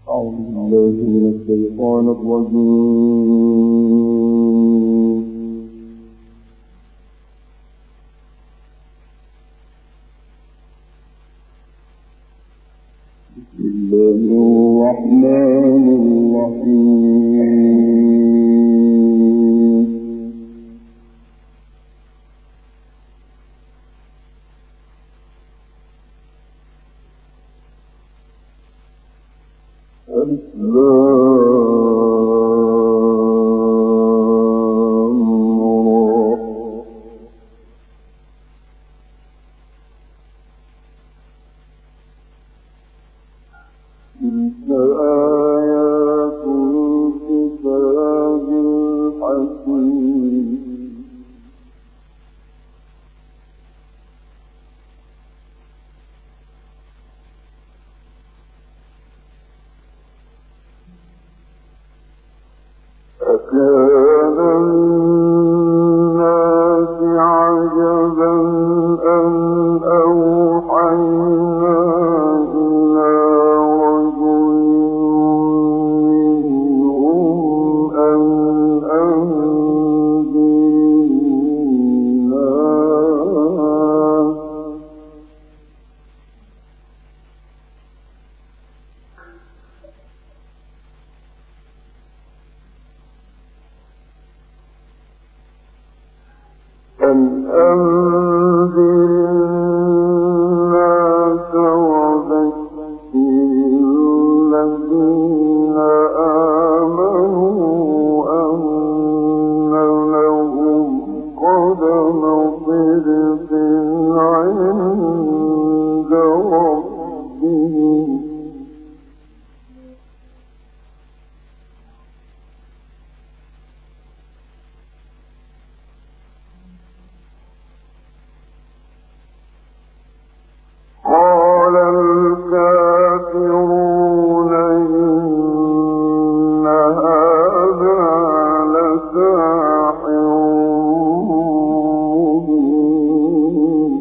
أعوذ بالله من الشيطان الرجيم. بسم الله الرحمن الرحيم. أكان للناس عجبا أن أوحينا إلى رجل منهم أن أنذر الناس وبشر الذين آمنوا أن لهم قدم صدق عند ربهم. قال الكافرون إن هذا لساحر مبين.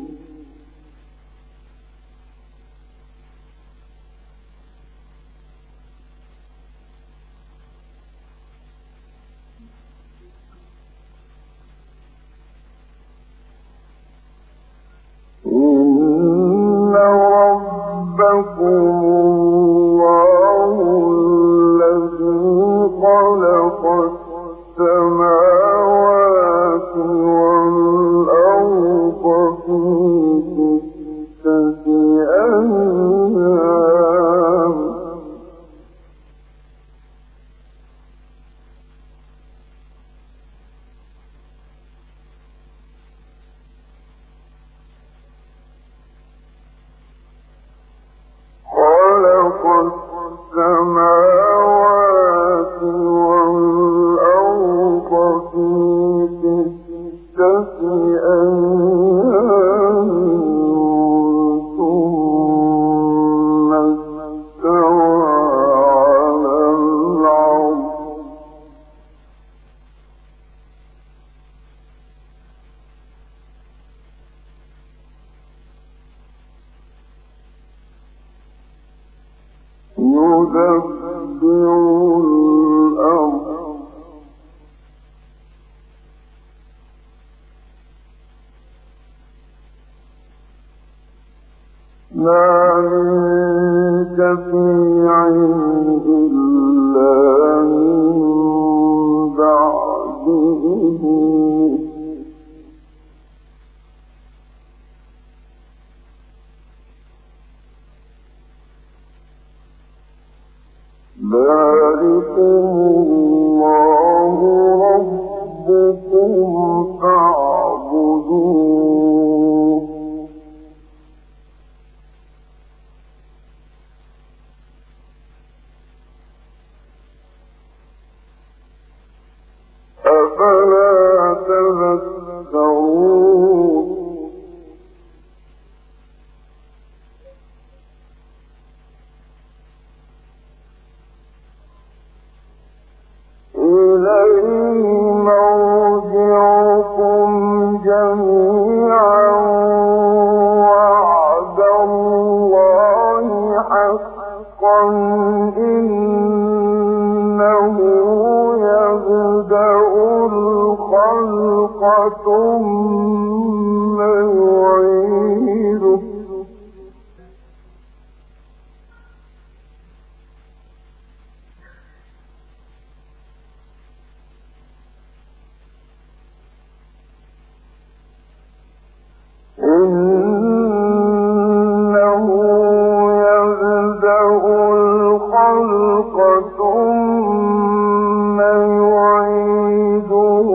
إن ربكم الله الذي خلق السماوات والأرض في 6 أيام خلق السماوات والأرض في 6 أيام ثم استوى على العرش يدبر الأمر ما من شفيع إلا من بعد إذنه ذلكم الله ربكم فاعبدوه أفلا تذكرون إليه مرجعكم جميعا وعد الله حق حقا إنه يبدأ الخلق ثم يعيده إنه يبدأ الخلق ثم يعيده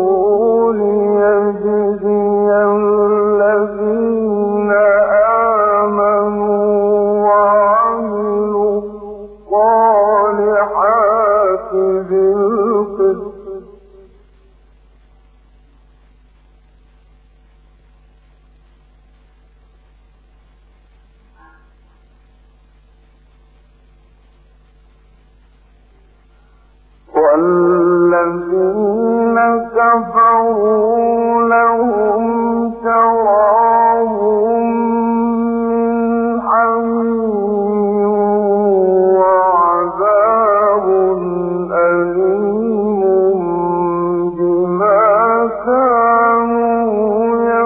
ليجزي الذين آمنوا وعملوا الصالحات بالقسط والذين كفروا لهم شراب من حميم وعذاب أليم بما كانوا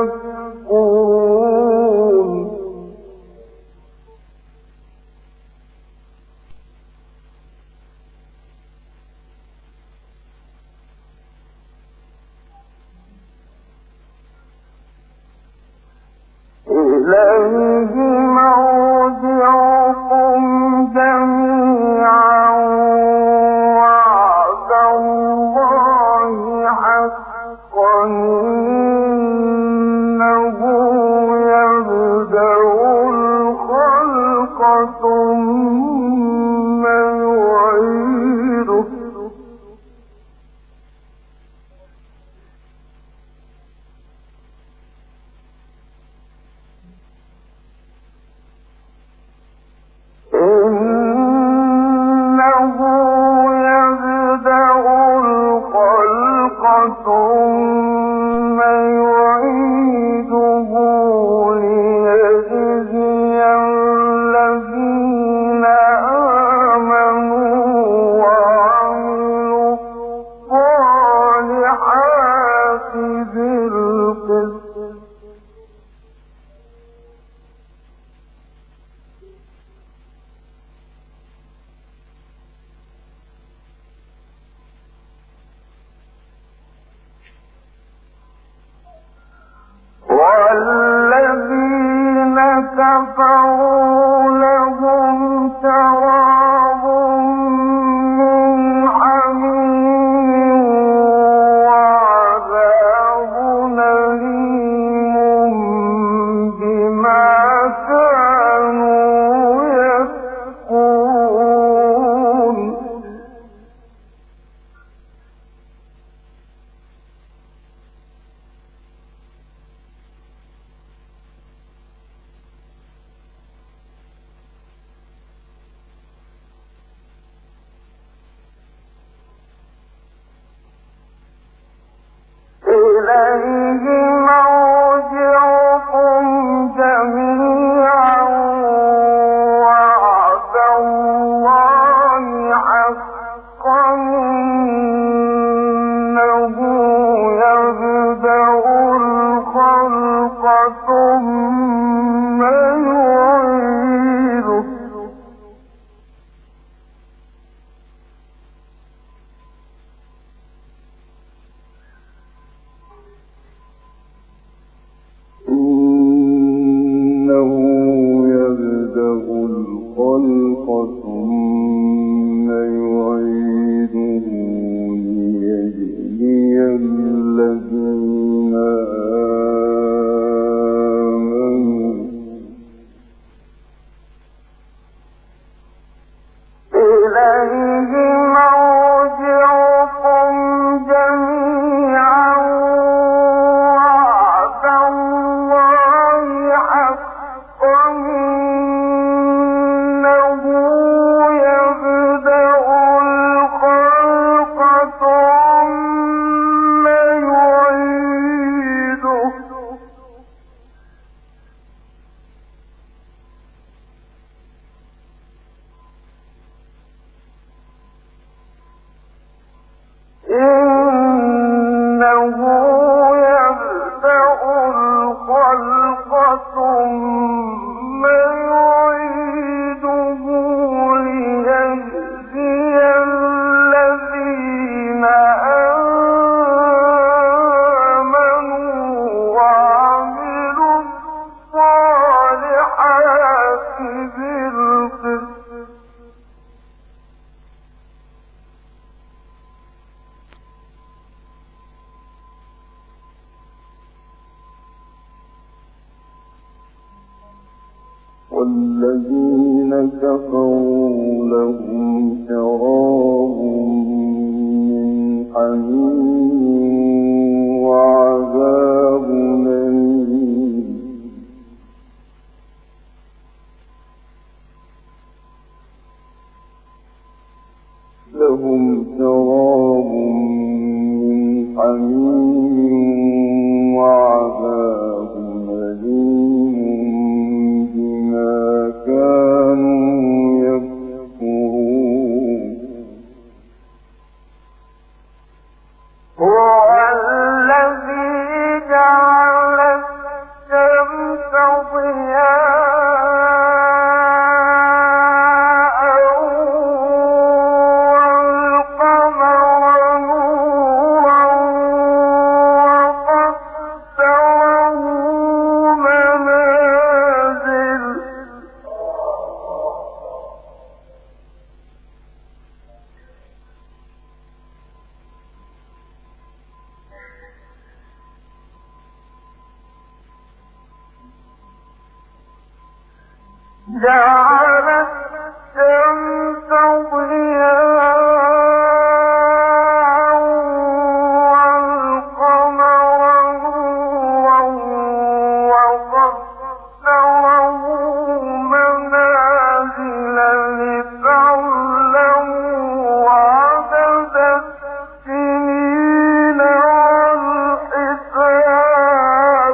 يكفرون إليه مرجعكم جميعا وعد الله حقا إنه يبدأ الخلق ثم يعيده إنه يبدأ الخلق ثم يعيده ليجزي الذين آمنوا وعملوا الصالحات بالقسط والذين كفروا لهم شراب من حميم وعذاب أليم بما كانوا يكفرون إليه مرجعكم جميعا وعد الله حقا إنه يبدأ الخلق ثم يعيده إنه يبدأ الخلق ثم يعيده ليجزي الذين آمنوا إليه مرجعكم جميعا وعد الله حقا إنه يبدأ الخلق ثم يعيده والذين كفروا لهم شراب من حميم وعذاب أليم لهم شراب من حميم وعذاب أليم بما كانوا يكفرون هو الذي جعل الشمس ضياء والقمر نورا وقدره منازل جعل الشمس ضياء والقمر نورا وقدره منازل لتعلموا عدد السنين والحساب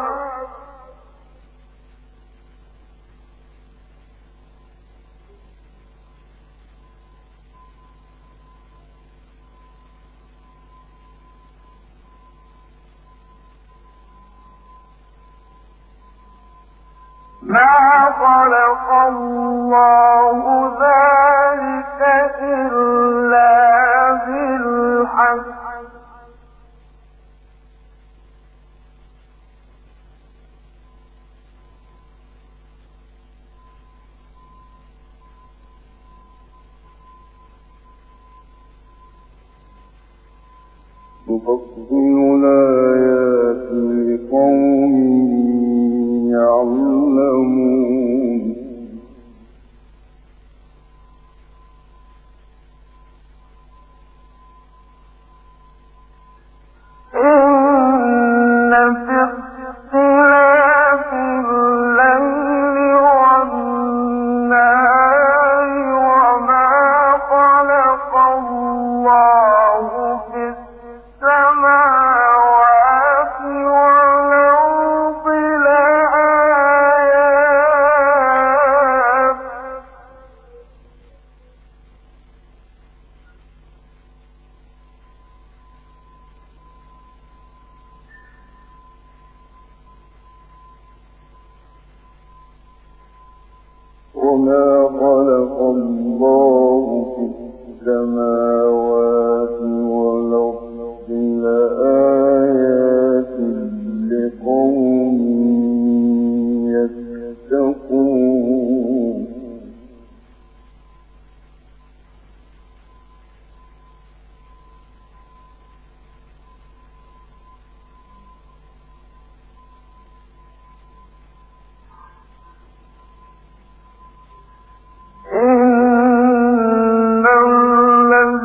ما خلق الله ذلك إلا بالحق يفصل الآيات لقوم يعلمون إن في اختلاف الليل والنهار وما خلق الله في السماوات والأرض لآيات وما خلق الله في السماوات والأرض لآيات لقوم يتقون إن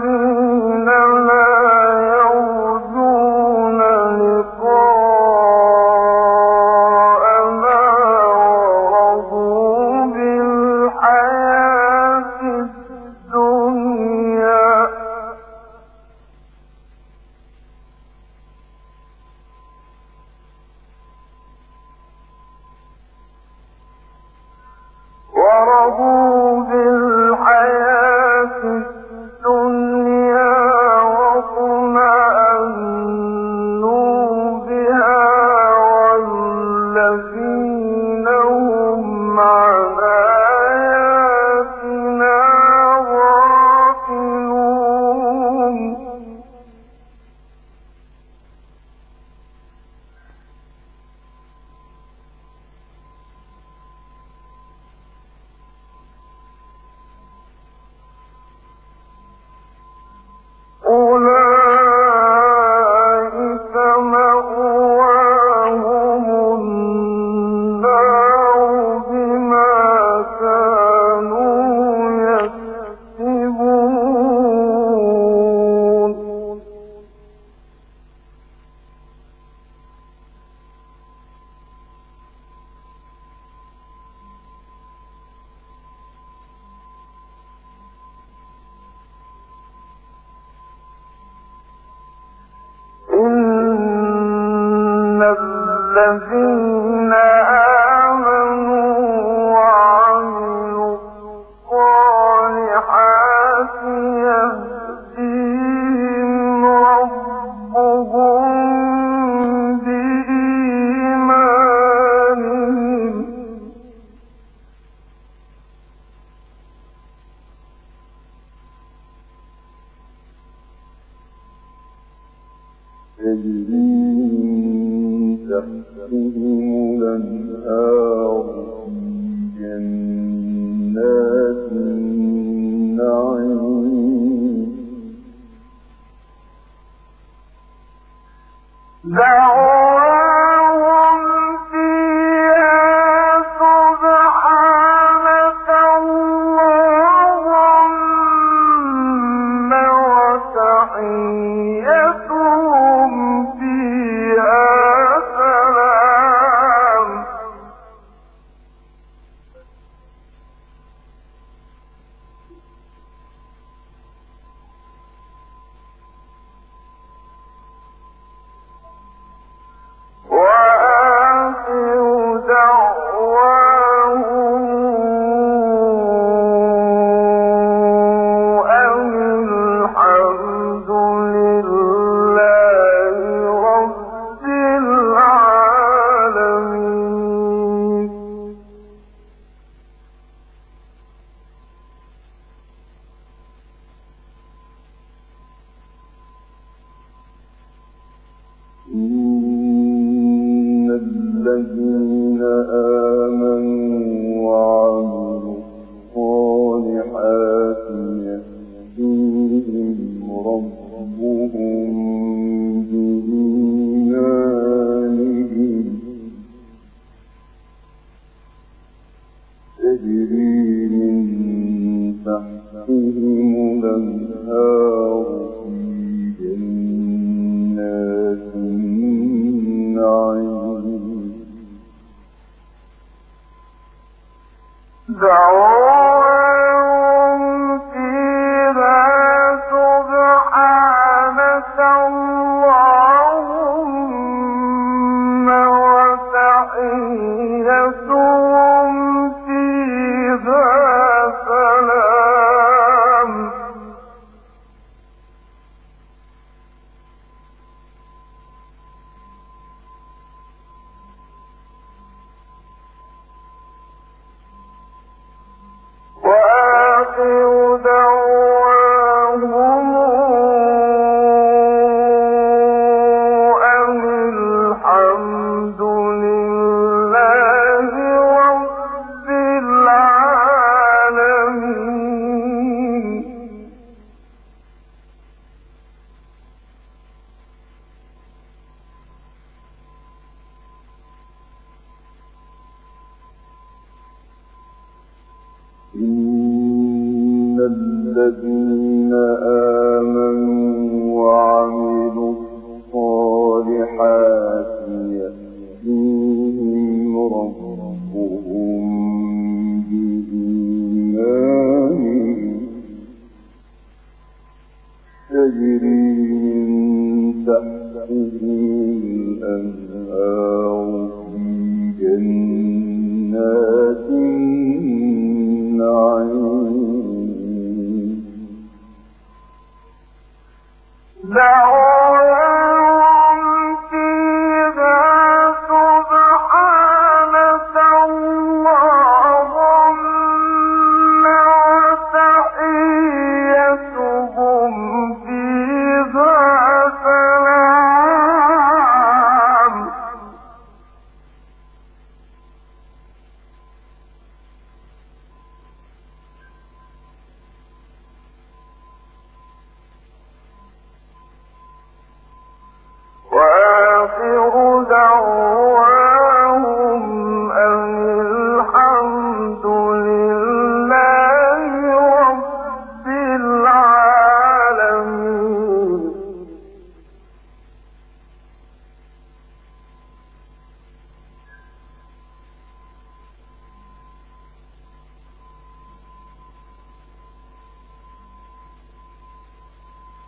الذين آمنوا وعملوا الصالحات يهديهم ربهم بإيمانهم تجري تحتهم الأنهار في جنات النعيم دعواهم فيها سبحانك اللهم وتحيتهم فيها سلام وآخر دعواهم أن الحمد لله رب العالمين إن الذين آمنوا وعملوا الصالحات يهديهم ربهم بإيمانهم تجري من تحتهم الأنهار في جنات النعيم دعواهم فيها سبحانك اللهم وتحيتهم فيها سلام وآخر دعواهم أن الحمد لله رب العالمين إن الذين آمنوا وعملوا الصالحات يهديهم ربهم بإيمانهم تجري من تحتهم الأنهار في جنات النعيم دعواهم فيها سبحانك اللهم وتحيتهم فيها سلام وآخر دعواهم أن الحمد لله رب العالمين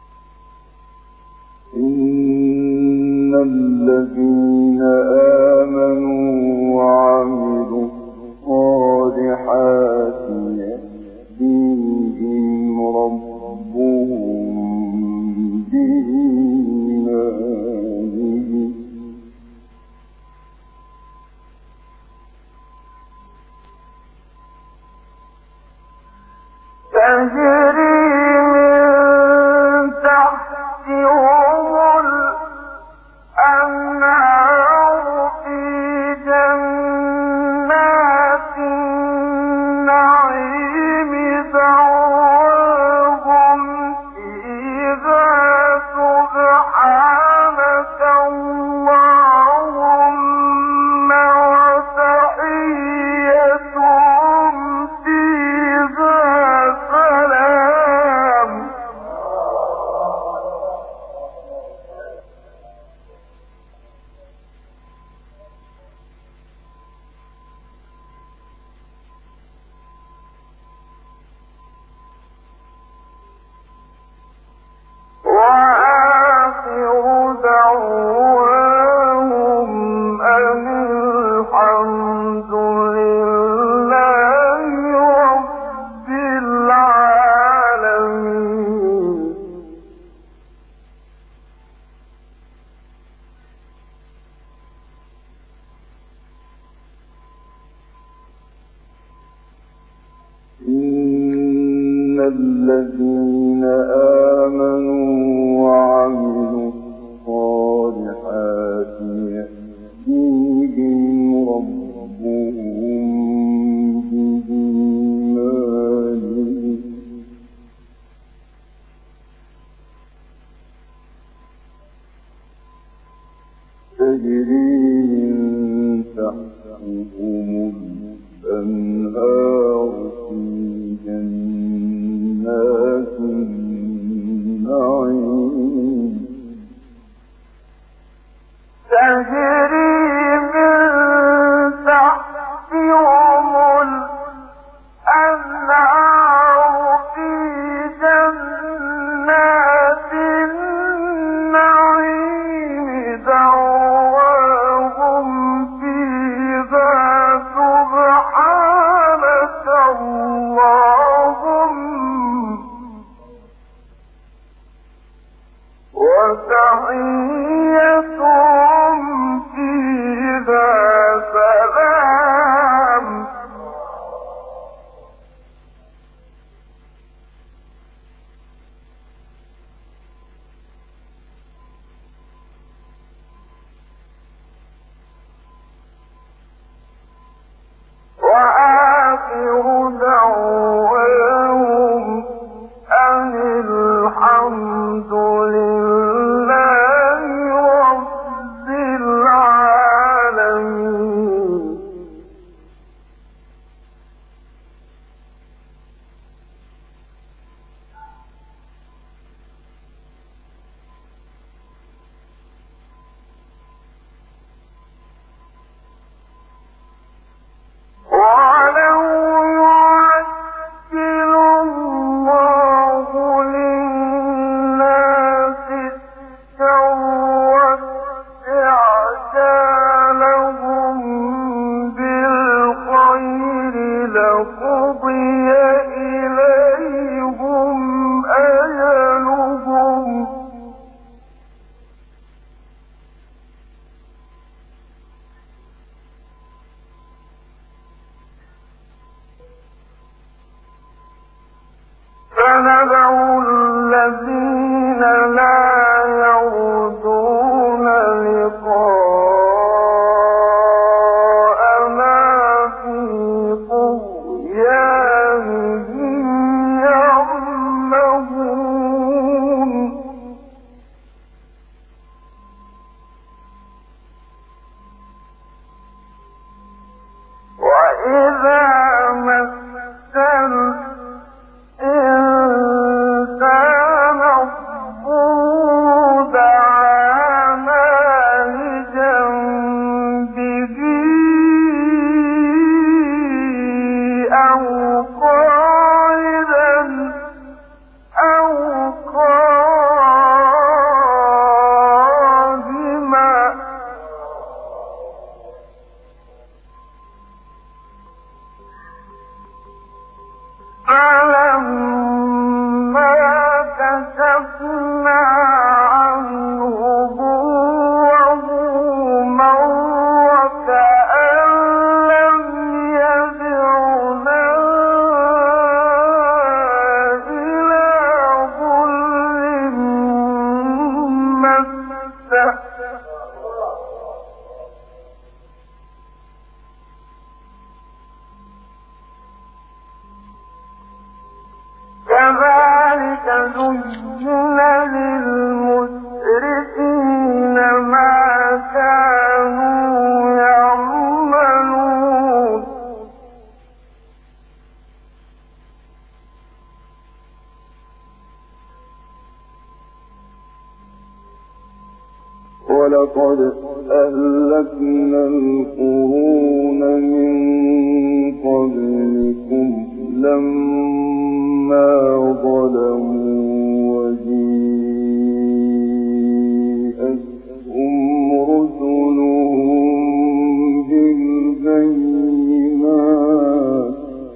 إن الذين إن الذين آمنوا وعملوا الصالحات يهديهم ربهم بإيمانهم تجري من تحتهم الأنهار في جنات النعيم تجري من تحتهم الأنهار في جنات النعيم دعواهم فيها سبحانك اللهم وتحيتهم فيها سلام وآخر دعواهم أن الحمد لله رب العالمين ولو يعجل الله للناس الشر استعجالهم بالخير لقضي إليهم أجلهم فنذر الذين لا يرجون لقاءنا في طغيانهم يعمهون وإذا مس الإنسان زين للمسرفين ما كانوا يعملون ولقد أهلكنا القرون من قبلكم لما ظلموا وجيءتهم رسلهم بالبينات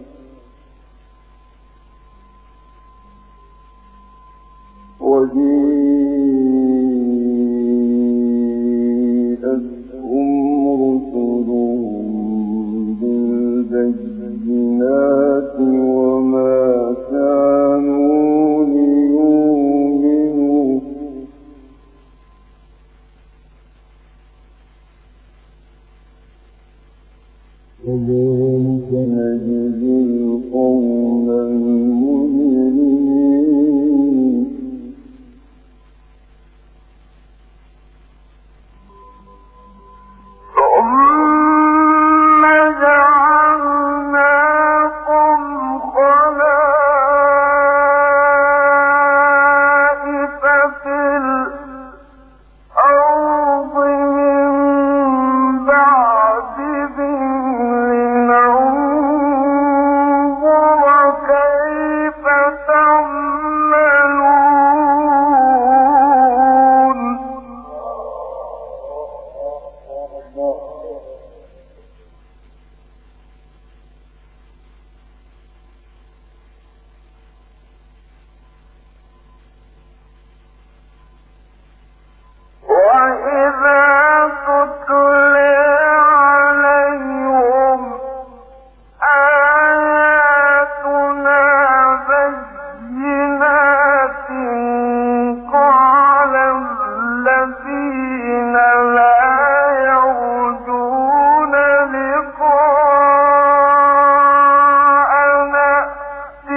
وما كانوا ليؤمنوا كذلك نجزي القوم المجرمين ثم جعلناكم خلائف في الأرض من بعدهم لننظر كيف تعملون وإذا تتلى عليهم آياتنا بينات قال الذين لا يرجون لقاءنا ائت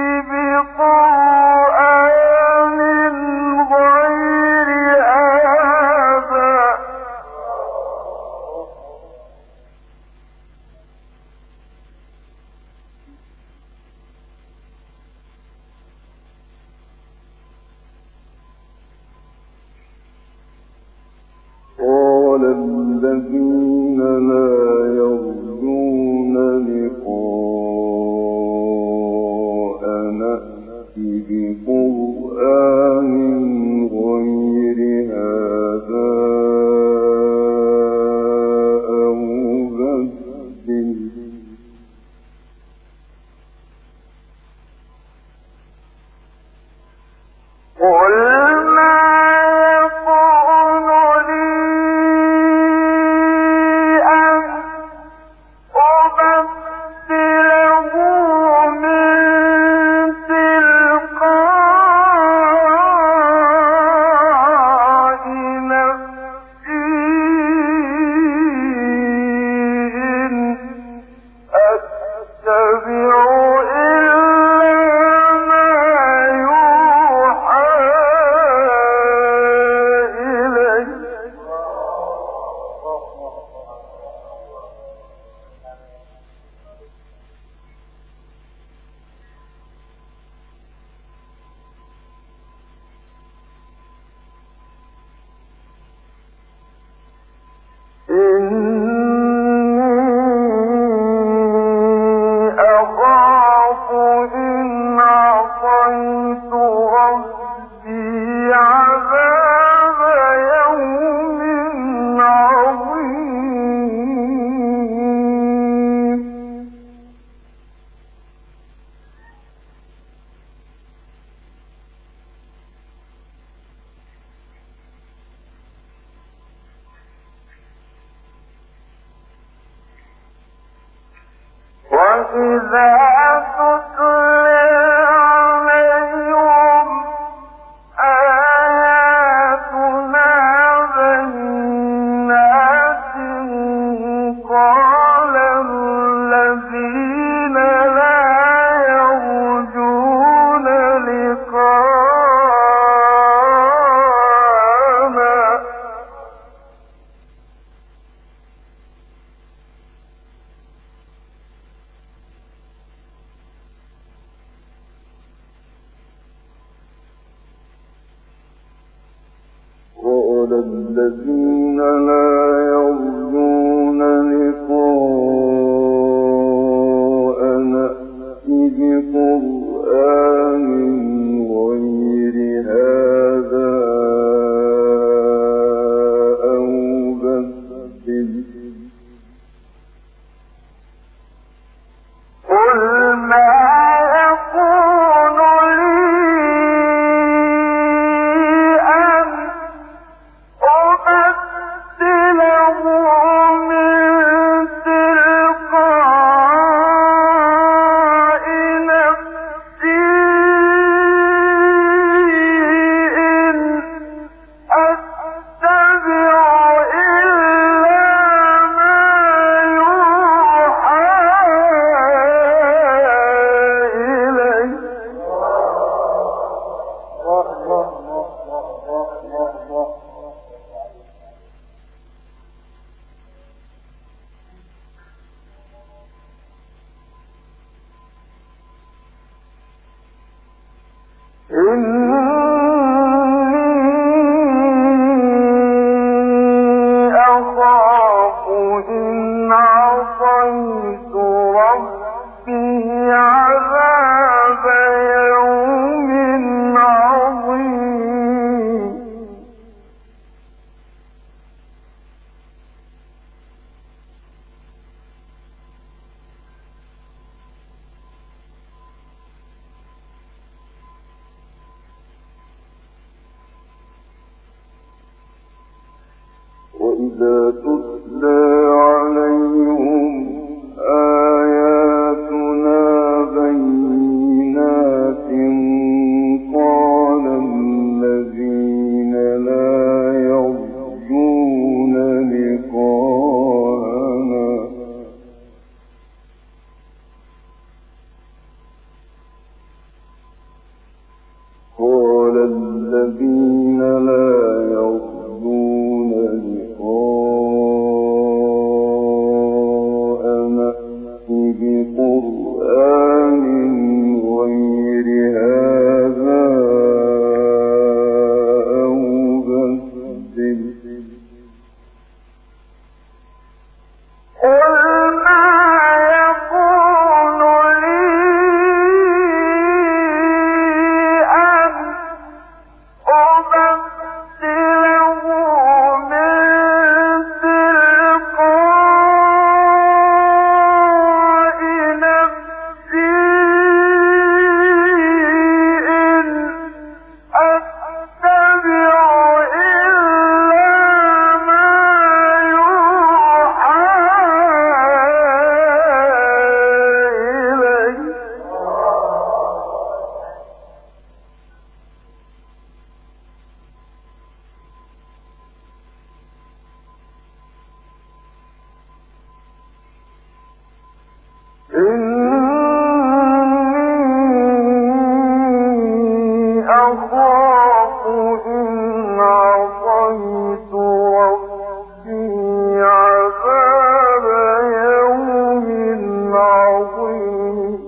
بقرآن غير هذا قال الذين لا يرجون لقاءنا ائت بقرآن غير هذا أو بدل قل ما يكون لي أن أبدله من تلقاء نفسي إن أتبع إلا ما يوحى إلي إني أخاف إن عصيت ربي عذاب يوم عظيم وإذا تتلى عليهم آياتنا بينات قال الذين لا يرجون لقاءنا الذين لا يرجون لقاءنا ائت بقرآن غير هذا أو بدل قل ما يكون لي أن أبدله من تلقاء نفسي إن أتبع إلا ما يوحى إلي إني أخاف إن عصيت ربي عذاب يوم عظيم وإذا تتلى عليهم آياتنا بينات قال الذين لا يرجون لقاءنا قال الذين لا يرجون لقاءنا ائت بقرآن غير هذا أو بدل قل ما يكون لي أن أبدله من تلقاء نفسي إن أتبع إلا ما يوحى إلي إني أخاف إن عصيت ربي عذاب يوم عظيم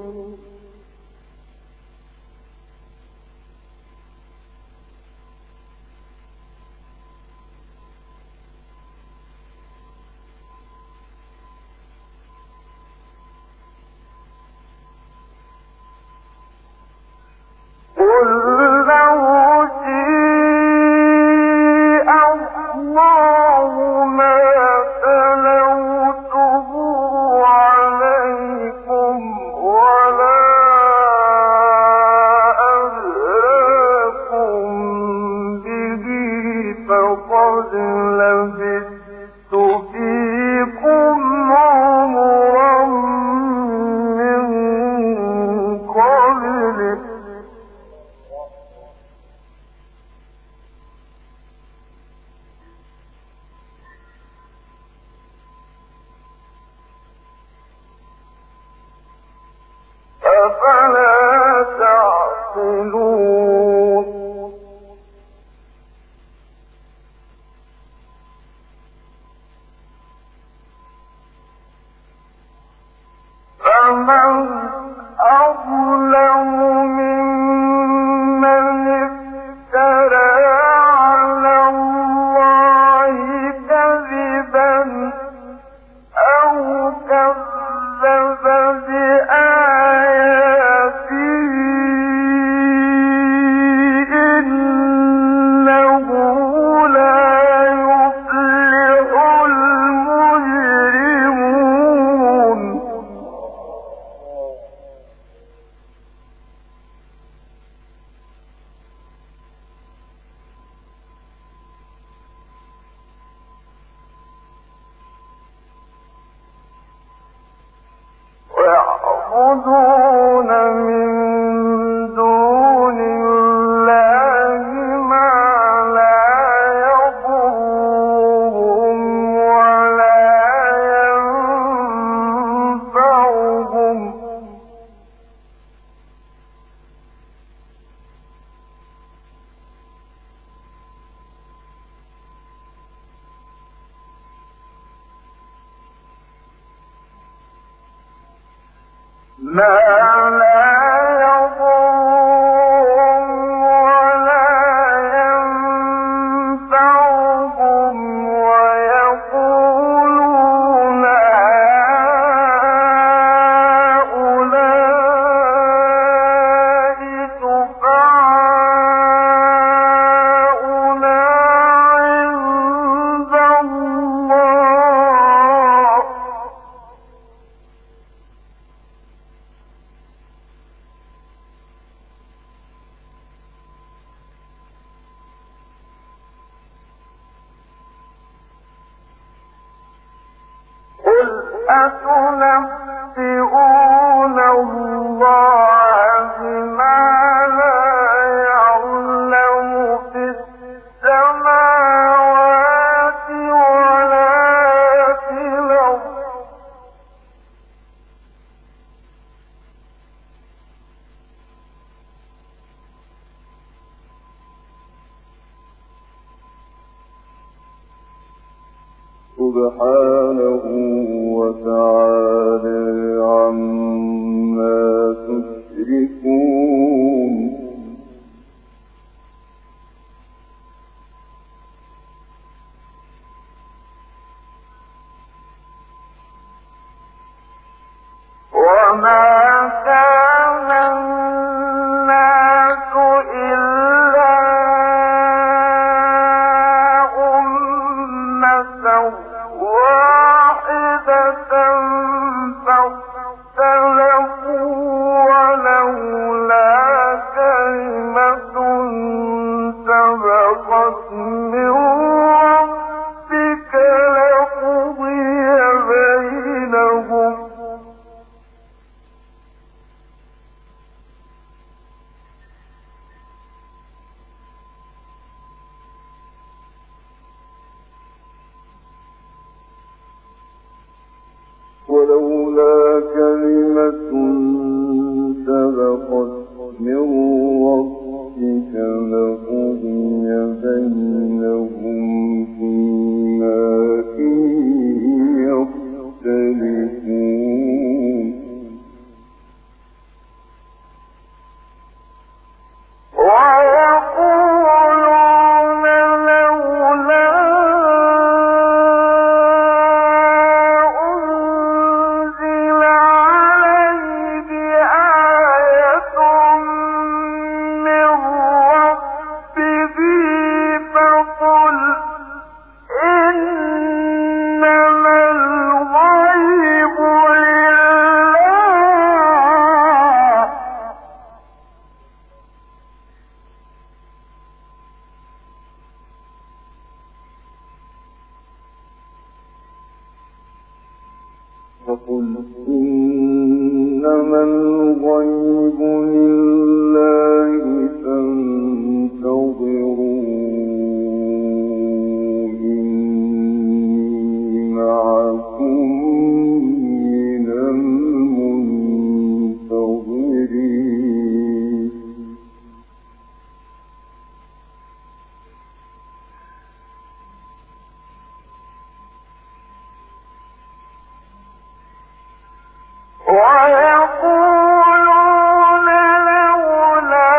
قل لو شاء الله ما تلوته عليكم ولا أدراكم به فقد لبثت فيكم عمرا من قبله أفلا تعقلون فمن أظلم ممن افترى على الله أتنبئون الله بما لا يعلم في السماوات ولا في الأرض سبحانه وتعالى عما تشركون وما كان الناس إلا أمة واحدة فاختلفوا ولولا كلمة سبقت من ربك لقضي بينهم ولولا كلمة سبقت من ربك لقضي بينهم فيما فيه يختلفون ويقولون لولا أنزل عليه آية من ربه فقل إنما الغيب لله فقل إنما الغيب لله فانتظروا إني معكم من المنتظرين ويقولون لولا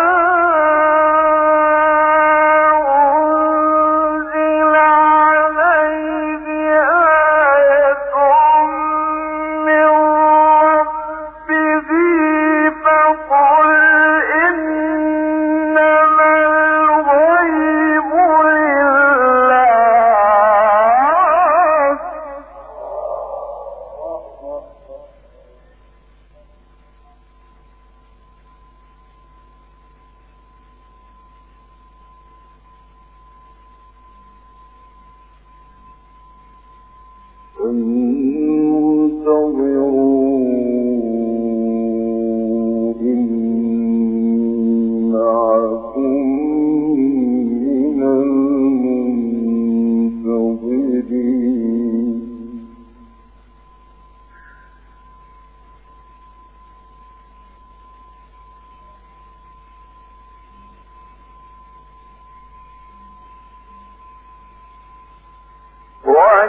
أنزل عليه آية من ربه فقل إنما الغيب لله فانتظروا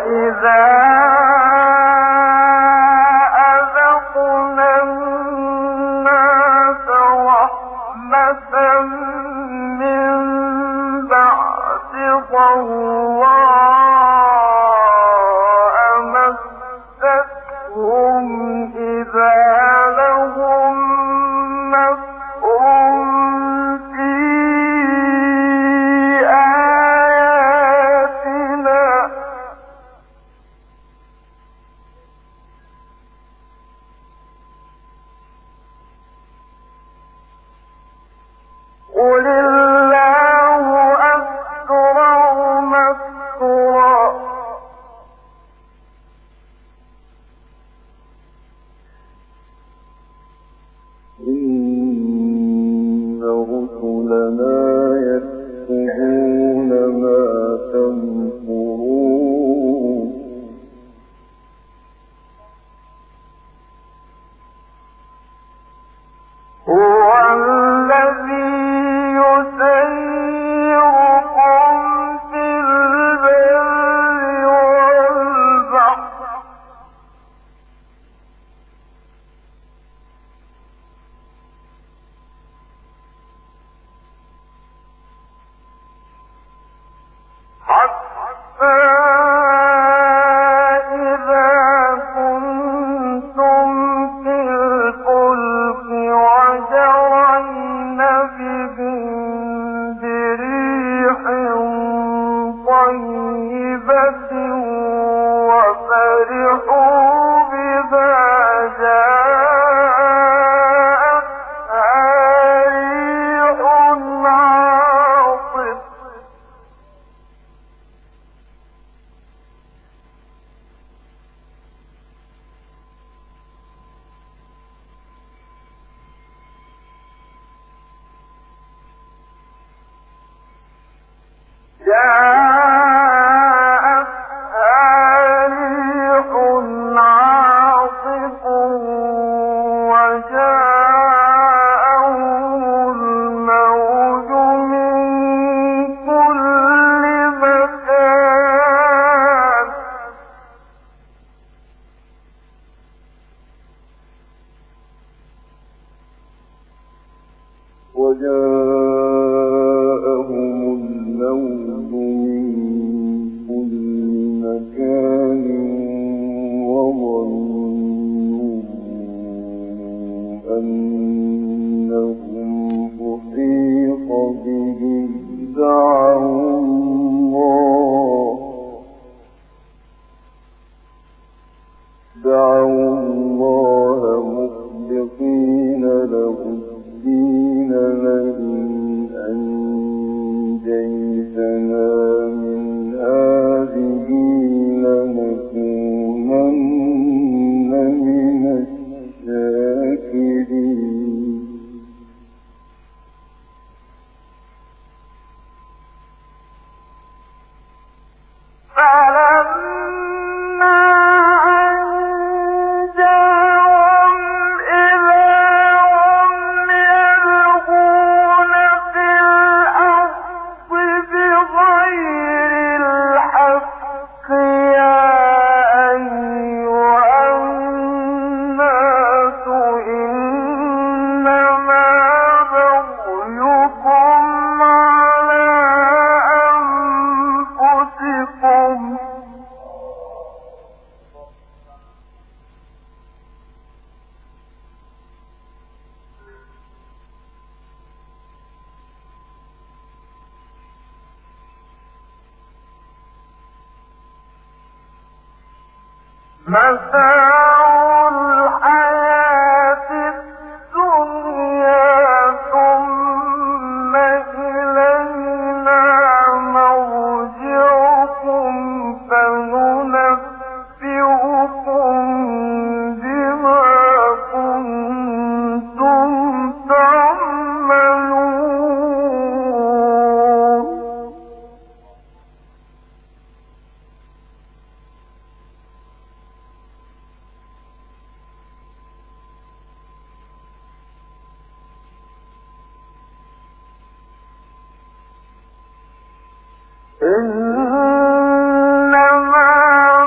إنما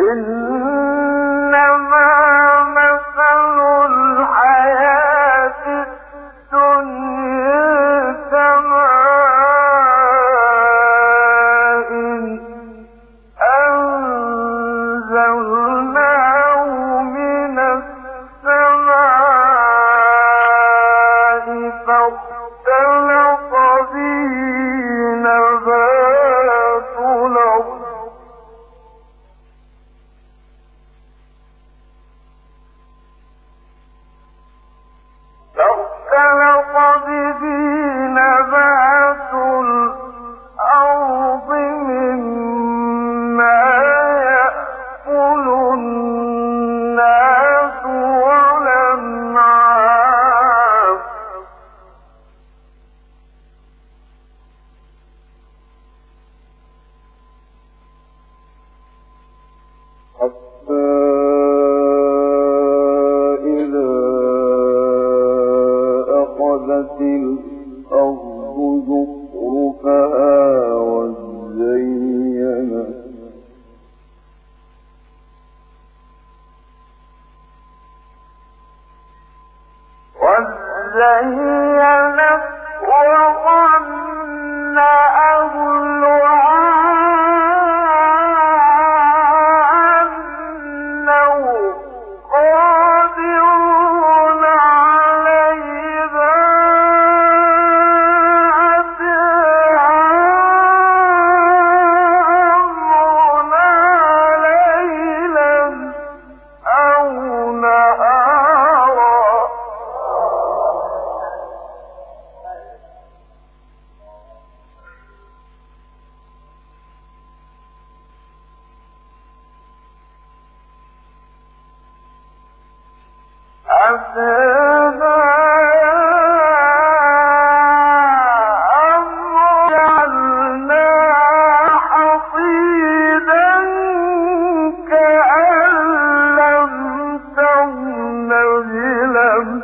إنما مثل الحياة الدنيا كماء أنزلناه من السماء فاختلط به نبات الأرض مما يأكل الناس والأنعام حتى إذا أخذت الأرض زخرفها وزينت وظن أهلها أنهم قادرون عليها أتاها أمرنا ليلا أو نهارا أتانا أمر جعلنا حصيدا كأن لم تغن بلمس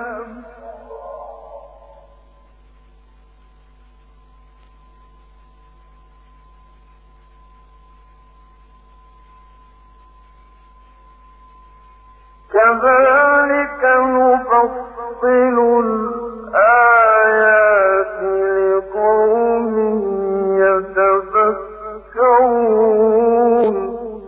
كذلك نفصل الآيات لقوم يتفكرون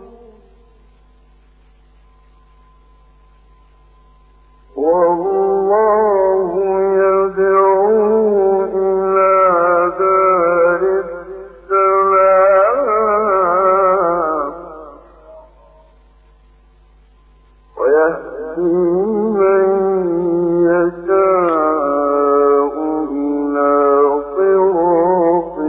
والله يدعو إلى دار السلام ويهدي من يشاء إلى صراط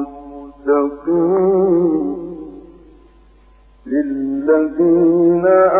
مستقيم للذين